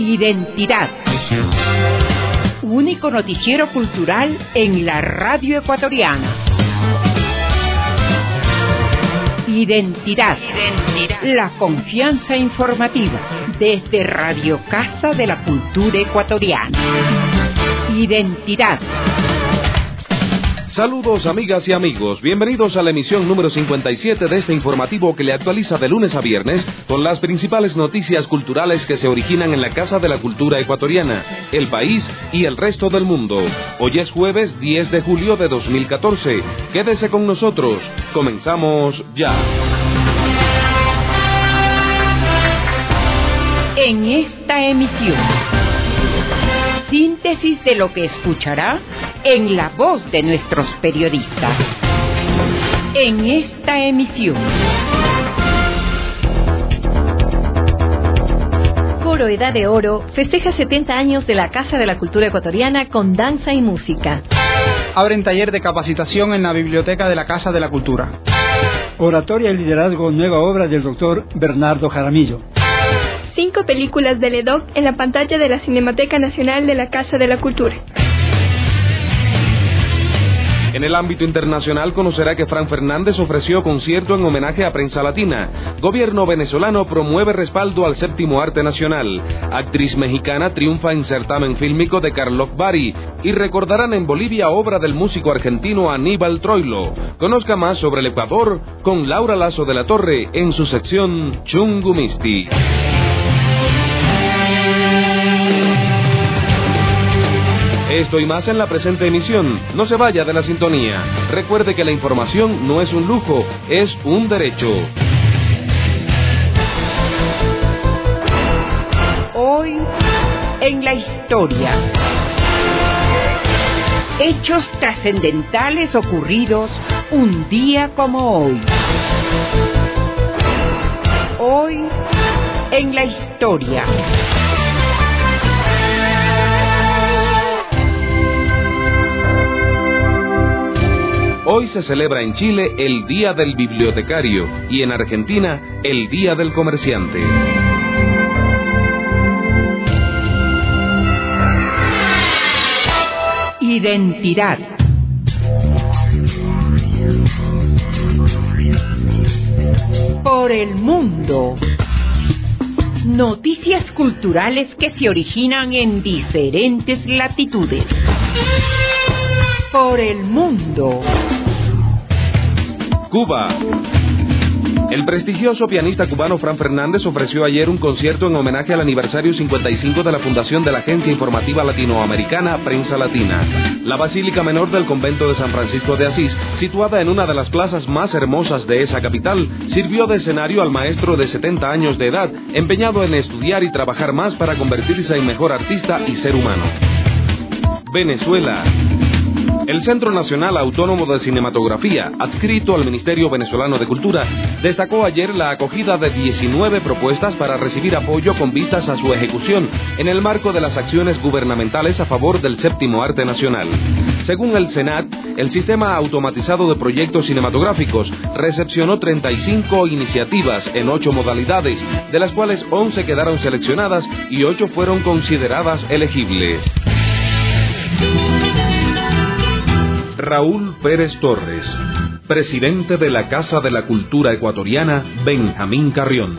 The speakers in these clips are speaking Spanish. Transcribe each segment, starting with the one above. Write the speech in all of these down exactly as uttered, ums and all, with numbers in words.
Identidad. Único noticiero cultural en la radio ecuatoriana. Identidad. Identidad. La confianza informativa desde Radio Casa de la Cultura Ecuatoriana. Identidad. Saludos amigas y amigos, bienvenidos a la emisión número cincuenta y siete de este informativo que le actualiza de lunes a viernes con las principales noticias culturales que se originan en la Casa de la Cultura Ecuatoriana, el país y el resto del mundo. Hoy es jueves diez de julio de dos mil catorce. Quédese con nosotros, comenzamos ya. En esta emisión, síntesis de lo que escuchará en la voz de nuestros periodistas. En esta emisión, Coro Edad de Oro festeja setenta años de la Casa de la Cultura Ecuatoriana con danza y música. Abren taller de capacitación en la Biblioteca de la Casa de la Cultura. Oratoria y liderazgo, nueva obra del doctor Bernardo Jaramillo. Cinco películas del E D O C en la pantalla de la Cinemateca Nacional de la Casa de la Cultura. En el ámbito internacional conocerá que Fran Fernández ofreció concierto en homenaje a Prensa Latina. Gobierno venezolano promueve respaldo al séptimo arte nacional. Actriz mexicana triunfa en certamen fílmico de Karloff Bari. Y recordarán en Bolivia obra del músico argentino Aníbal Troilo. Conozca más sobre el Ecuador con Laura Lazo de la Torre en su sección Chungumisti. Esto y más en la presente emisión. No se vaya de la sintonía. Recuerde que la información no es un lujo, es un derecho. Hoy en la historia. Hechos trascendentales ocurridos un día como hoy. Hoy en la historia. Hoy se celebra en Chile el Día del Bibliotecario y en Argentina el Día del Comerciante. Identidad. Por el mundo. Noticias culturales que se originan en diferentes latitudes. Por el mundo. Cuba. El prestigioso pianista cubano Fran Fernández ofreció ayer un concierto en homenaje al aniversario cincuenta y cinco de la fundación de la Agencia Informativa Latinoamericana Prensa Latina. La Basílica Menor del Convento de San Francisco de Asís, situada en una de las plazas más hermosas de esa capital, sirvió de escenario al maestro de setenta años de edad, empeñado en estudiar y trabajar más para convertirse en mejor artista y ser humano. Venezuela. El Centro Nacional Autónomo de Cinematografía, adscrito al Ministerio Venezolano de Cultura, destacó ayer la acogida de diecinueve propuestas para recibir apoyo con vistas a su ejecución en el marco de las acciones gubernamentales a favor del séptimo arte nacional. Según el Senat, el sistema automatizado de proyectos cinematográficos recepcionó treinta y cinco iniciativas en ocho modalidades, de las cuales once quedaron seleccionadas y ocho fueron consideradas elegibles. Raúl Pérez Torres, presidente de la Casa de la Cultura Ecuatoriana, Benjamín Carrión.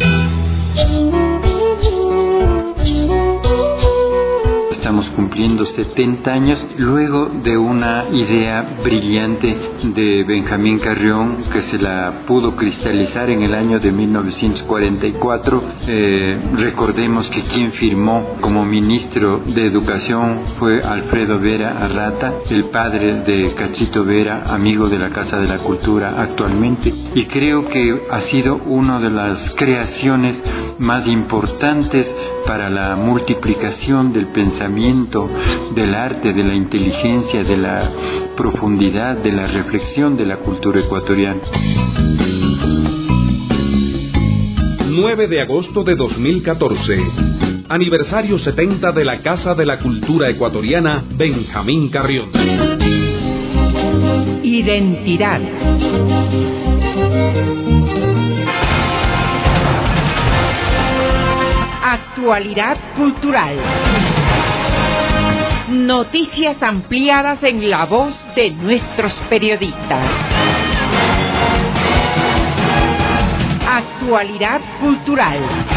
Estamos cumpliendo setenta años luego de una idea brillante de Benjamín Carrión que se la pudo cristalizar en el año de mil novecientos cuarenta y cuatro. Eh, recordemos que quien firmó como ministro de Educación fue Alfredo Vera Arrata, el padre de Cachito Vera, amigo de la Casa de la Cultura actualmente, y creo que ha sido una de las creaciones más importantes para la multiplicación del pensamiento, del arte, de la inteligencia, de la profundidad, de la reflexión de la cultura ecuatoriana. nueve de agosto de dos mil catorce. Aniversario setenta de la Casa de la Cultura Ecuatoriana, Benjamín Carrión. Identidad. Actualidad cultural. Noticias ampliadas en la voz de nuestros periodistas. Actualidad cultural.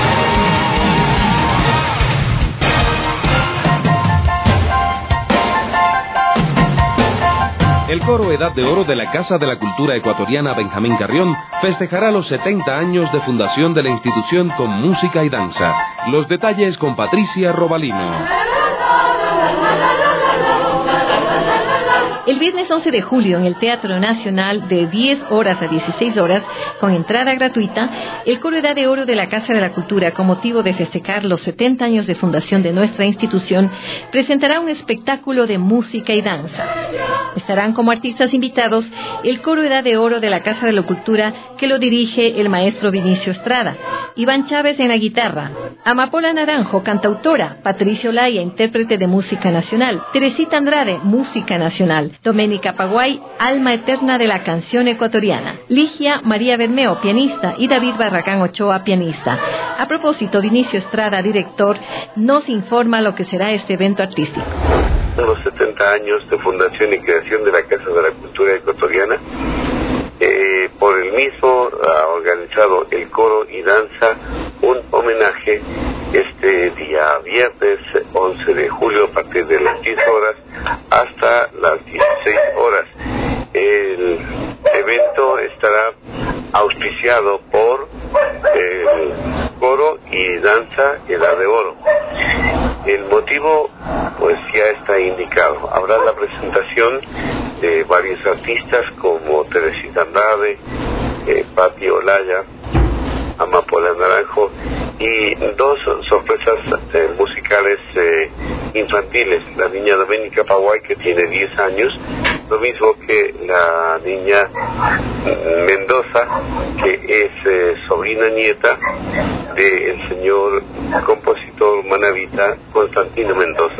El Coro Edad de Oro de la Casa de la Cultura Ecuatoriana Benjamín Carrión festejará los setenta años de fundación de la institución con música y danza. Los detalles con Patricia Robalino. El viernes once de julio, en el Teatro Nacional, de diez horas a dieciséis horas, con entrada gratuita, el Coro Edad de Oro de la Casa de la Cultura, con motivo de festejar los setenta años de fundación de nuestra institución, presentará un espectáculo de música y danza. Estarán como artistas invitados el Coro Edad de Oro de la Casa de la Cultura, que lo dirige el maestro Vinicio Estrada, Iván Chávez en la guitarra, Amapola Naranjo, cantautora, Patricia Olaya, intérprete de música nacional, Teresita Andrade, música nacional, Doménica Paguay, alma eterna de la canción ecuatoriana, Ligia María Bermeo, pianista, y David Barragán Ochoa, pianista. A propósito, Vinicio Estrada, director, nos informa lo que será este evento artístico. Los setenta años de fundación y creación de la Casa de la Cultura Ecuatoriana. Eh, por el mismo ha organizado el Coro y Danza un homenaje este día viernes once de julio a partir de las diez horas hasta las dieciséis horas. El evento estará auspiciado por el Coro y Danza Edad de Oro. El motivo pues ya está indicado. Habrá la presentación de varios artistas como Teresita Andrade, eh, Pati Olaya, Amapola Naranjo y dos sorpresas eh, musicales eh, infantiles. La niña Doménica Paguay, que tiene diez años, lo mismo que la niña Mendoza, que es eh, sobrina nieta del señor compositor manavita Constantino Mendoza.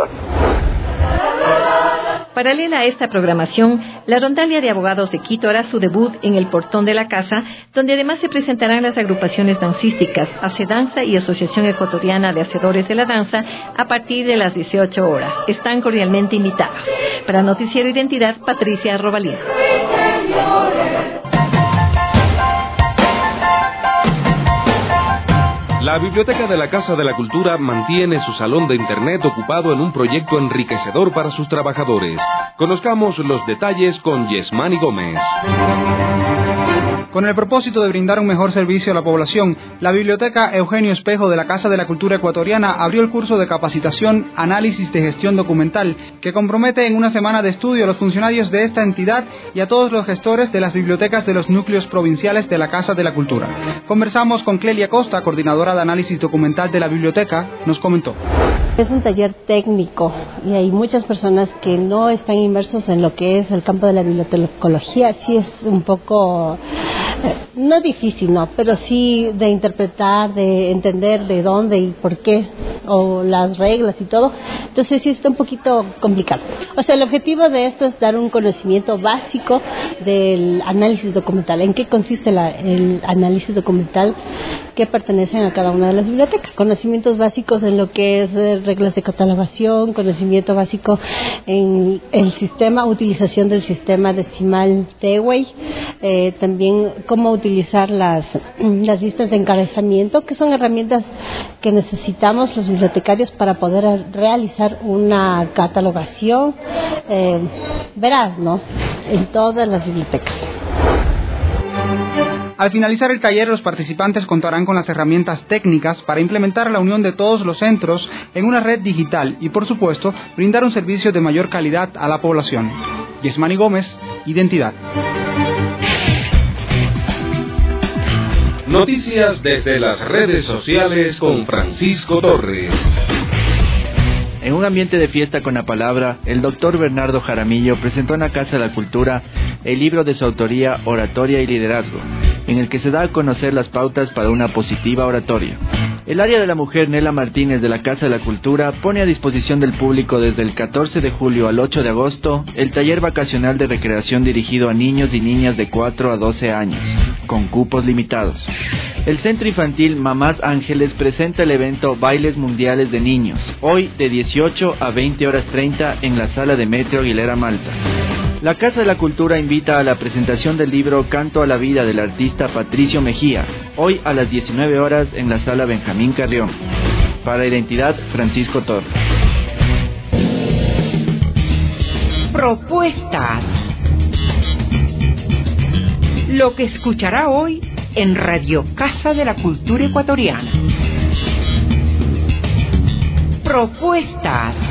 Paralela a esta programación, la Rondalia de Abogados de Quito hará su debut en el portón de la casa, donde además se presentarán las agrupaciones dancísticas Hace Danza y Asociación Ecuatoriana de Hacedores de la Danza a partir de las dieciocho horas. Están cordialmente invitados. Para Noticiero Identidad, Patricia Robalino. La Biblioteca de la Casa de la Cultura mantiene su salón de Internet ocupado en un proyecto enriquecedor para sus trabajadores. Conozcamos los detalles con Yesmani Gómez. Con el propósito de brindar un mejor servicio a la población, la Biblioteca Eugenio Espejo de la Casa de la Cultura Ecuatoriana abrió el curso de capacitación Análisis de Gestión Documental, que compromete en una semana de estudio a los funcionarios de esta entidad y a todos los gestores de las bibliotecas de los núcleos provinciales de la Casa de la Cultura. Conversamos con Clelia Costa, coordinadora de Análisis Documental de la Biblioteca. Nos comentó. Es un taller técnico y hay muchas personas que no están inmersos en lo que es el campo de la bibliotecología. Sí es un poco, eh, no difícil, no, pero sí de interpretar, de entender de dónde y por qué, o las reglas y todo. Entonces sí está un poquito complicado. O sea, el objetivo de esto es dar un conocimiento básico del análisis documental. ¿En qué consiste la, el análisis documental que pertenecen a cada una de las bibliotecas? Conocimientos básicos en lo que es eh, reglas de catalogación, conocimiento básico en el sistema, utilización del sistema decimal Dewey, eh, también cómo utilizar las, las listas de encabezamiento, que son herramientas que necesitamos los bibliotecarios para poder realizar una catalogación eh, veraz, ¿no?, en todas las bibliotecas. Al finalizar el taller, los participantes contarán con las herramientas técnicas para implementar la unión de todos los centros en una red digital y, por supuesto, brindar un servicio de mayor calidad a la población. Yesmani Gómez, Identidad. Noticias desde las redes sociales con Francisco Torres. En un ambiente de fiesta con la palabra, el doctor Bernardo Jaramillo presentó en la Casa de la Cultura el libro de su autoría, Oratoria y Liderazgo, en el que se da a conocer las pautas para una positiva oratoria. El área de la mujer Nela Martínez de la Casa de la Cultura pone a disposición del público desde el catorce de julio al ocho de agosto el taller vacacional de recreación dirigido a niños y niñas de cuatro a doce años, con cupos limitados. El Centro Infantil Mamás Ángeles presenta el evento Bailes Mundiales de Niños, hoy de dieciocho a veinte horas treinta en la sala de Metro Aguilera Malta. La Casa de la Cultura invita a la presentación del libro Canto a la Vida del artista Patricio Mejía, hoy a las diecinueve horas en la sala Benjamín Carrión. Para Identidad, Francisco Torres. Propuestas. Lo que escuchará hoy en Radio Casa de la Cultura Ecuatoriana. Propuestas.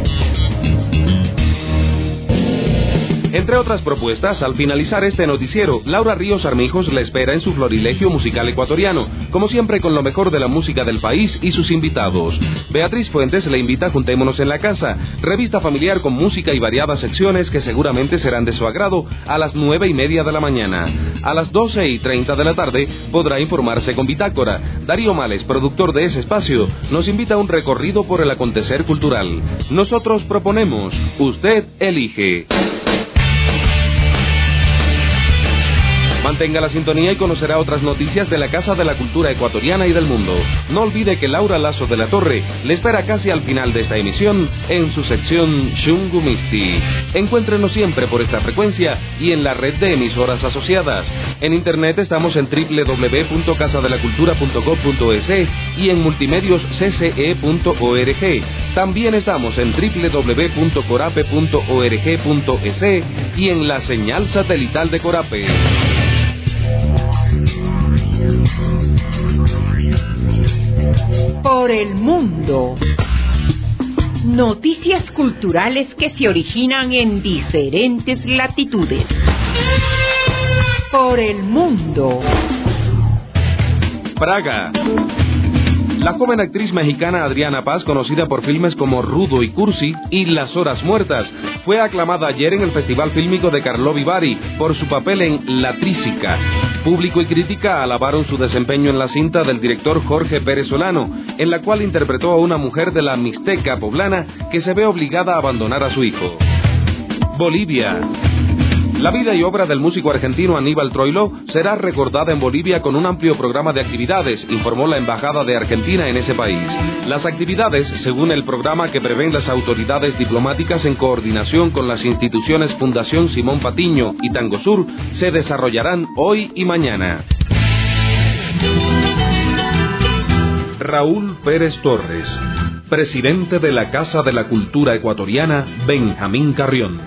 Entre otras propuestas, al finalizar este noticiero, Laura Ríos Armijos le espera en su florilegio musical ecuatoriano, como siempre con lo mejor de la música del país y sus invitados. Beatriz Fuentes le invita a Juntémonos en la Casa, revista familiar con música y variadas secciones que seguramente serán de su agrado, a las nueve y media de la mañana. A las doce y treinta de la tarde podrá informarse con Bitácora. Darío Males, productor de ese espacio, nos invita a un recorrido por el acontecer cultural. Nosotros proponemos, usted elige. Mantenga la sintonía y conocerá otras noticias de la Casa de la Cultura Ecuatoriana y del mundo. No olvide que Laura Lazo de la Torre le espera casi al final de esta emisión en su sección Shungu Misti. Encuéntrenos siempre por esta frecuencia y en la red de emisoras asociadas. En internet estamos en doble u doble u doble u punto casa de la cultura punto gob punto es y en multimedios c c e punto org. También estamos en doble u doble u doble u punto corape punto org punto es y en la señal satelital de Corape. Por el mundo. Noticias culturales que se originan en diferentes latitudes. Por el mundo. Praga. La joven actriz mexicana Adriana Paz, conocida por filmes como Rudo y Cursi y Las Horas Muertas, fue aclamada ayer en el Festival Fílmico de Karlovy Vary por su papel en La Trísica. Público y crítica alabaron su desempeño en la cinta del director Jorge Pérez Solano, en la cual interpretó a una mujer de la Mixteca poblana que se ve obligada a abandonar a su hijo. Bolivia. La vida y obra del músico argentino Aníbal Troilo será recordada en Bolivia con un amplio programa de actividades, informó la Embajada de Argentina en ese país. Las actividades, según el programa que prevén las autoridades diplomáticas en coordinación con las instituciones Fundación Simón Patiño y Tangosur, se desarrollarán hoy y mañana. Raúl Pérez Torres, presidente de la Casa de la Cultura Ecuatoriana, Benjamín Carrión.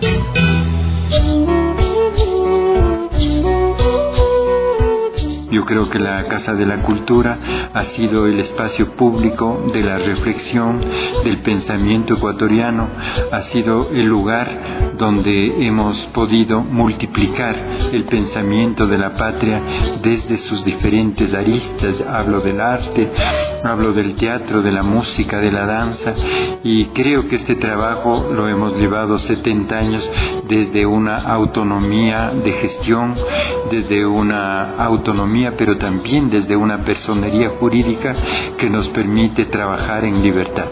Yo creo que la Casa de la Cultura ha sido el espacio público de la reflexión, del pensamiento ecuatoriano, ha sido el lugar donde hemos podido multiplicar el pensamiento de la patria desde sus diferentes aristas. Hablo del arte, hablo del teatro, de la música, de la danza, y creo que este trabajo lo hemos llevado setenta años desde una autonomía de gestión, desde una autonomía pero también desde una personería jurídica que nos permite trabajar en libertad.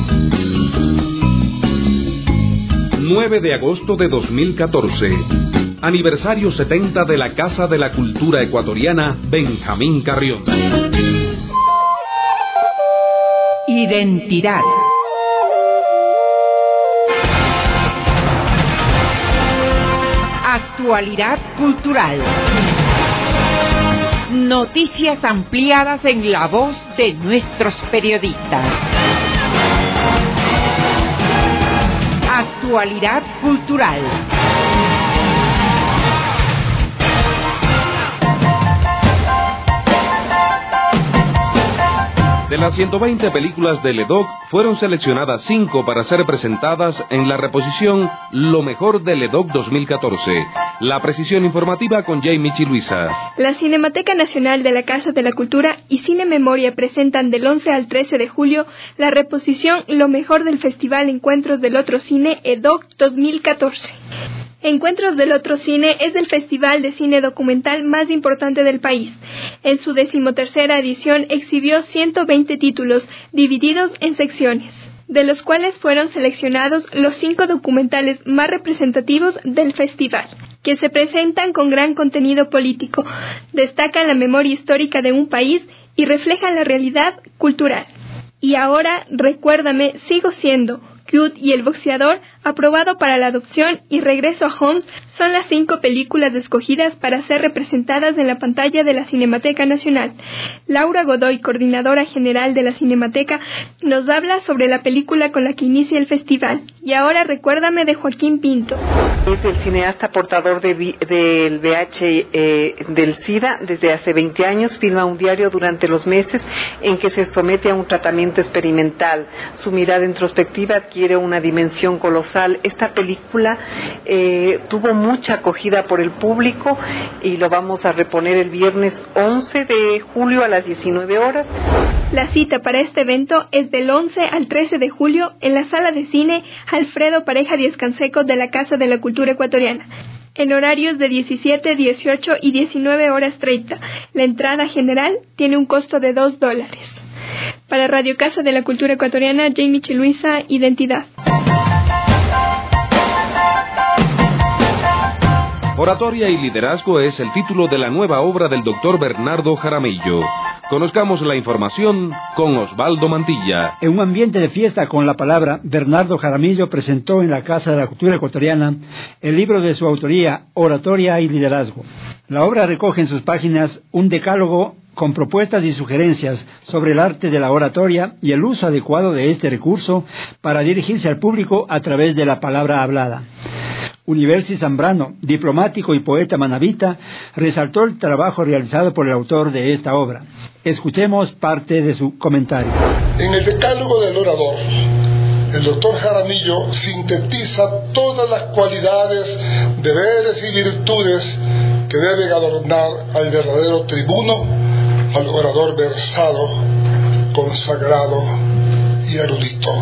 nueve de agosto de dos mil catorce. Aniversario setenta de la Casa de la Cultura Ecuatoriana, Benjamín Carrión. Identidad. Actualidad cultural. Noticias ampliadas en la voz de nuestros periodistas. Actualidad cultural. De las ciento veinte películas de Ledoc, fueron seleccionadas cinco para ser presentadas en la reposición Lo Mejor de Ledoc dos mil catorce. La precisión informativa con Jay Michi Luisa. La Cinemateca Nacional de la Casa de la Cultura y Cine Memoria presentan del once al trece de julio la reposición Lo Mejor del Festival Encuentros del Otro Cine Ledoc dos mil catorce. Encuentros del Otro Cine es el festival de cine documental más importante del país. En su decimotercera edición exhibió ciento veinte títulos divididos en secciones, de los cuales fueron seleccionados los cinco documentales más representativos del festival, que se presentan con gran contenido político, destacan la memoria histórica de un país y reflejan la realidad cultural. Y ahora, Recuérdame, Sigo Siendo, Cute y El Boxeador, Aprobado para la Adopción y Regreso a Homs son las cinco películas escogidas para ser representadas en la pantalla de la Cinemateca Nacional. Laura Godoy, coordinadora general de la Cinemateca, nos habla sobre la película con la que inicia el festival. Y ahora Recuérdame, de Joaquín Pinto. Es el cineasta portador de, del V I H eh, del SIDA desde hace veinte años. Filma un diario durante los meses en que se somete a un tratamiento experimental. Su mirada introspectiva adquiere una dimensión colosal. Esta película eh, tuvo mucha acogida por el público y lo vamos a reponer el viernes once de julio a las diecinueve horas. La cita para este evento es del once al trece de julio en la sala de cine Alfredo Pareja Díez Canseco de la Casa de la Cultura Ecuatoriana, en horarios de diecisiete, dieciocho y diecinueve horas treinta. La entrada general tiene un costo de dos dólares. Para Radio Casa de la Cultura Ecuatoriana, Jamie Chiluisa, Identidad. Oratoria y liderazgo es el título de la nueva obra del doctor Bernardo Jaramillo. Conozcamos la información con Osvaldo Mantilla. En un ambiente de fiesta con la palabra, Bernardo Jaramillo presentó en la Casa de la Cultura Ecuatoriana el libro de su autoría, Oratoria y Liderazgo. La obra recoge en sus páginas un decálogo con propuestas y sugerencias sobre el arte de la oratoria y el uso adecuado de este recurso para dirigirse al público a través de la palabra hablada. Universi Zambrano, diplomático y poeta manabita, resaltó el trabajo realizado por el autor de esta obra. Escuchemos parte de su comentario. En el decálogo del orador, el doctor Jaramillo sintetiza todas las cualidades, deberes y virtudes que deben adornar al verdadero tribuno, al orador versado, consagrado y erudito.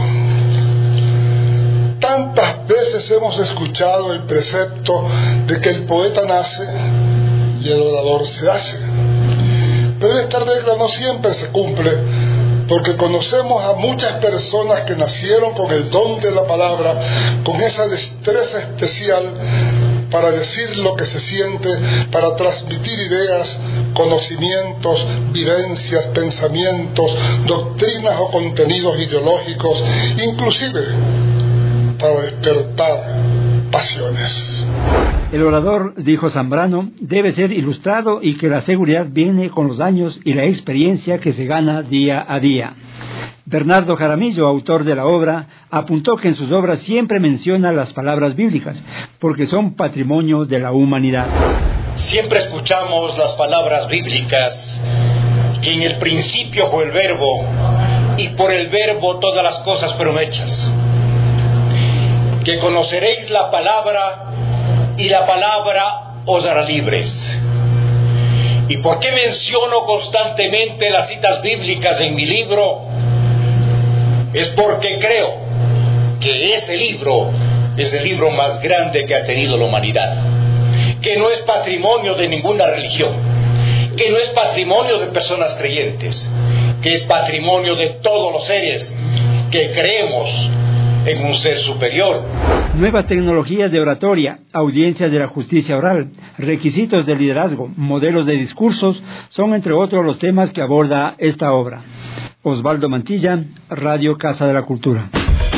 Tantas veces hemos escuchado el precepto de que el poeta nace y el orador se hace. Pero esta regla no siempre se cumple, porque conocemos a muchas personas que nacieron con el don de la palabra, con esa destreza especial para decir lo que se siente, para transmitir ideas, conocimientos, vivencias, pensamientos, doctrinas o contenidos ideológicos, inclusive para despertar pasiones. El orador, dijo Zambrano, debe ser ilustrado y que la seguridad viene con los años y la experiencia que se gana día a día. Bernardo Jaramillo, autor de la obra, apuntó que en sus obras siempre menciona las palabras bíblicas, porque son patrimonio de la humanidad. Siempre escuchamos las palabras bíblicas, que en el principio fue el verbo, y por el verbo todas las cosas fueron hechas. Que conoceréis la palabra, y la palabra os hará libres. ¿Y por qué menciono constantemente las citas bíblicas en mi libro? Es porque creo que ese libro es el libro más grande que ha tenido la humanidad, que no es patrimonio de ninguna religión, que no es patrimonio de personas creyentes, que es patrimonio de todos los seres que creemos en un ser superior. Nuevas tecnologías de oratoria, audiencias de la justicia oral, requisitos de liderazgo, modelos de discursos, son entre otros los temas que aborda esta obra. Osvaldo Mantilla, Radio Casa de la Cultura.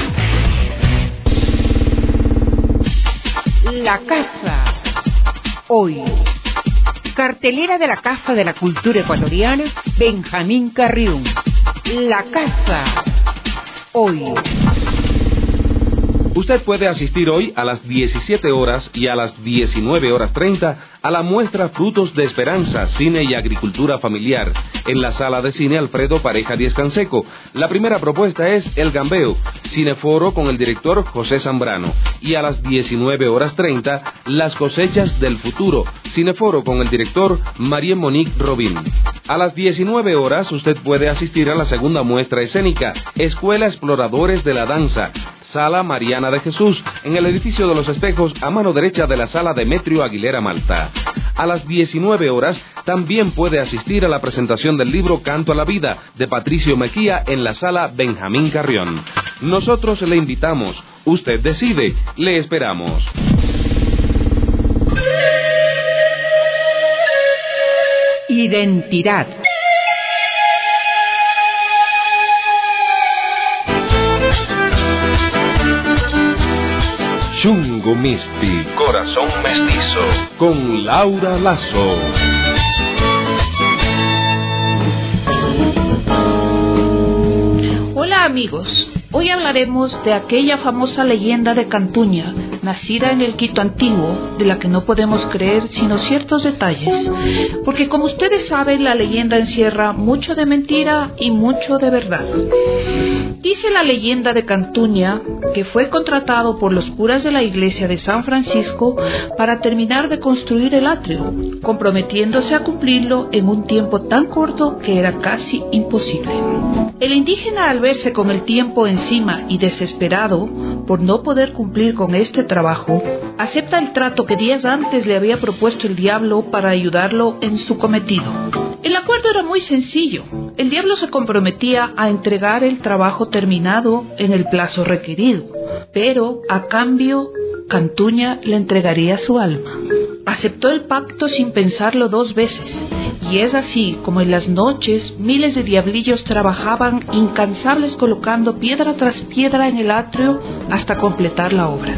La Casa, hoy. Cartelera de la Casa de la Cultura Ecuatoriana, Benjamín Carrión. La Casa, hoy. Usted puede asistir hoy a las diecisiete horas y a las diecinueve horas treinta a la muestra Frutos de Esperanza, Cine y Agricultura Familiar, en la sala de cine Alfredo Pareja Díez Canseco. La primera propuesta es El Gambeo, cineforo con el director José Zambrano. Y a las diecinueve horas treinta, Las Cosechas del Futuro, cineforo con el director María Monique Robín. A las diecinueve horas usted puede asistir a la segunda muestra escénica, Escuela Exploradores de la Danza, Sala Mariana de Jesús, en el edificio de los Espejos, a mano derecha de la Sala Demetrio Aguilera Malta. A las diecinueve horas, también puede asistir a la presentación del libro Canto a la Vida, de Patricio Mejía, en la Sala Benjamín Carrión. Nosotros le invitamos. Usted decide. Le esperamos. Identidad. Chungo Misti, Corazón Mestizo, con Laura Lazo. Hola amigos, hoy hablaremos de aquella famosa leyenda de Cantuña, nacida en el Quito antiguo, de la que no podemos creer sino ciertos detalles, porque como ustedes saben, la leyenda encierra mucho de mentira y mucho de verdad. Dice la leyenda de Cantuña que fue contratado por los curas de la iglesia de San Francisco para terminar de construir el atrio, comprometiéndose a cumplirlo en un tiempo tan corto que era casi imposible. El indígena, al verse con el tiempo encima y desesperado por no poder cumplir con este trabajo, acepta el trato que días antes le había propuesto el diablo para ayudarlo en su cometido. El acuerdo era muy sencillo. El diablo se comprometía a entregar el trabajo terminado en el plazo requerido, pero a cambio Cantuña le entregaría su alma. Aceptó el pacto sin pensarlo dos veces, y es así como en las noches miles de diablillos trabajaban incansables colocando piedra tras piedra en el atrio hasta completar la obra.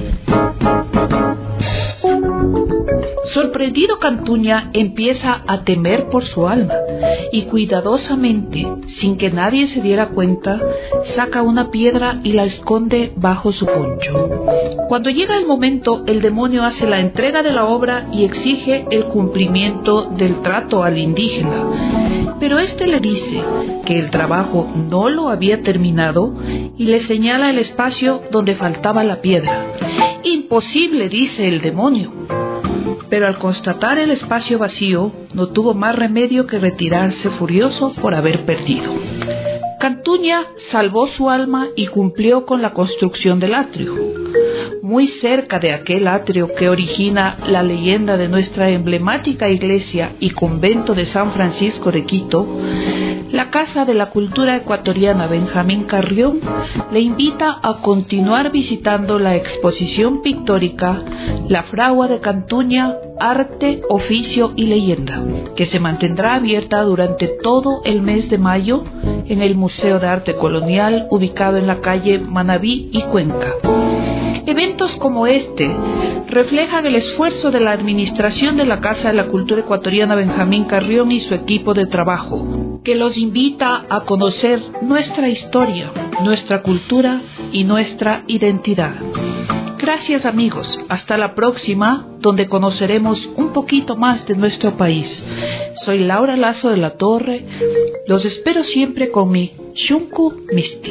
Sorprendido, Cantuña empieza a temer por su alma y cuidadosamente, sin que nadie se diera cuenta, saca una piedra y la esconde bajo su poncho. Cuando llega el momento, el demonio hace la entrega de la obra y exige el cumplimiento del trato al indígena. Pero éste le dice que el trabajo no lo había terminado y le señala el espacio donde faltaba la piedra. Imposible, dice el demonio. Pero al constatar el espacio vacío, no tuvo más remedio que retirarse furioso por haber perdido. Cantuña salvó su alma y cumplió con la construcción del atrio. Muy cerca de aquel atrio que origina la leyenda de nuestra emblemática iglesia y convento de San Francisco de Quito, la Casa de la Cultura Ecuatoriana Benjamín Carrión le invita a continuar visitando la exposición pictórica La Fragua de Cantuña, Arte, Oficio y Leyenda, que se mantendrá abierta durante todo el mes de mayo en el Museo de Arte Colonial, ubicado en la calle Manabí y Cuenca. Eventos como este reflejan el esfuerzo de la administración de la Casa de la Cultura Ecuatoriana Benjamín Carrión y su equipo de trabajo, que los invita a conocer nuestra historia, nuestra cultura y nuestra identidad. Gracias amigos, hasta la próxima, donde conoceremos un poquito más de nuestro país. Soy Laura Lazo de la Torre, los espero siempre con mi Chungo Misti.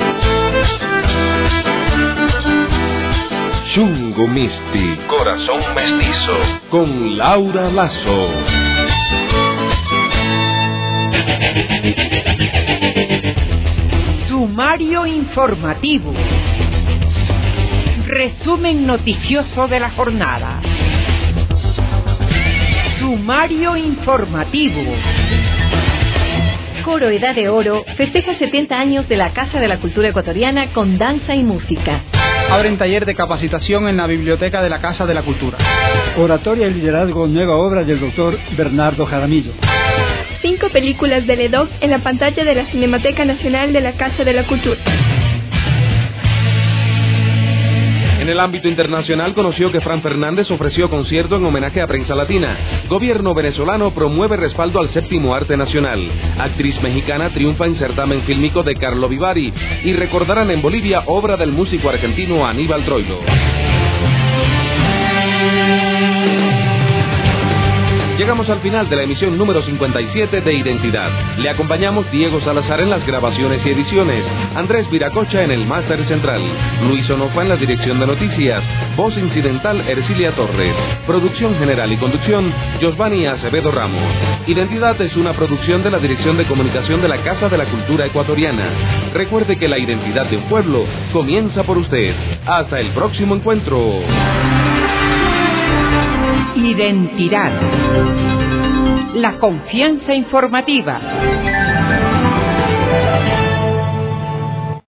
Chungo Misti, Corazón Mestizo, con Laura Lazo. Sumario informativo. Resumen noticioso de la jornada. Sumario informativo. Coro Edad de Oro festeja setenta años de la Casa de la Cultura Ecuatoriana con danza y música. Abren taller de capacitación en la biblioteca de la Casa de la Cultura. Oratoria y liderazgo, nueva obra del doctor Bernardo Jaramillo. Cinco películas del E D O C en la pantalla de la Cinemateca Nacional de la Casa de la Cultura. En el ámbito internacional, conoció que Fran Fernández ofreció concierto en homenaje a Prensa Latina. Gobierno venezolano promueve respaldo al séptimo arte nacional. Actriz mexicana triunfa en certamen fílmico de Carlo Vivari. Y recordarán en Bolivia obra del músico argentino Aníbal Troilo. Llegamos al final de la emisión número cincuenta y siete de Identidad. Le acompañamos Diego Salazar en las grabaciones y ediciones, Andrés Viracocha en el máster central, Luis Onofa en la dirección de noticias, voz incidental Ercilia Torres, producción general y conducción Josvani Acevedo Ramos. Identidad es una producción de la Dirección de Comunicación de la Casa de la Cultura Ecuatoriana. Recuerde que la identidad de un pueblo comienza por usted. Hasta el próximo encuentro. Identidad. La confianza informativa.